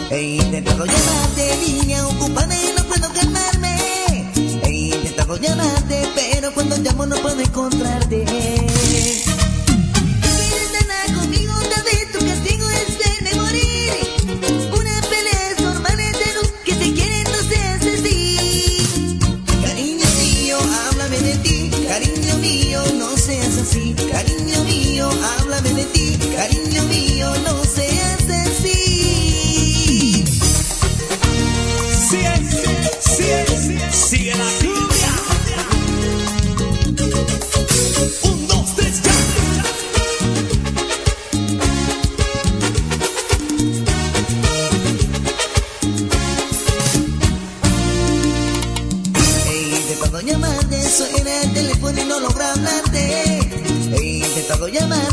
He intentado llamarte, línea ocupada y no puedo calmarme. He intentado llamarte, pero cuando llamo no puedo encontrarte. Quieres andar conmigo, tal vez tu castigo es verme morir. Una pelea es normal entre los que se quieren, no seas así. Cariño mío, háblame de ti. Cariño mío, no seas así. Cariño mío, háblame de ti. Cariño mío, no seas así. Sigue la lluvia. 1, 2, 3, ya. He intentado llamarte, suena el teléfono y no logro hablarte. He intentado llamarte.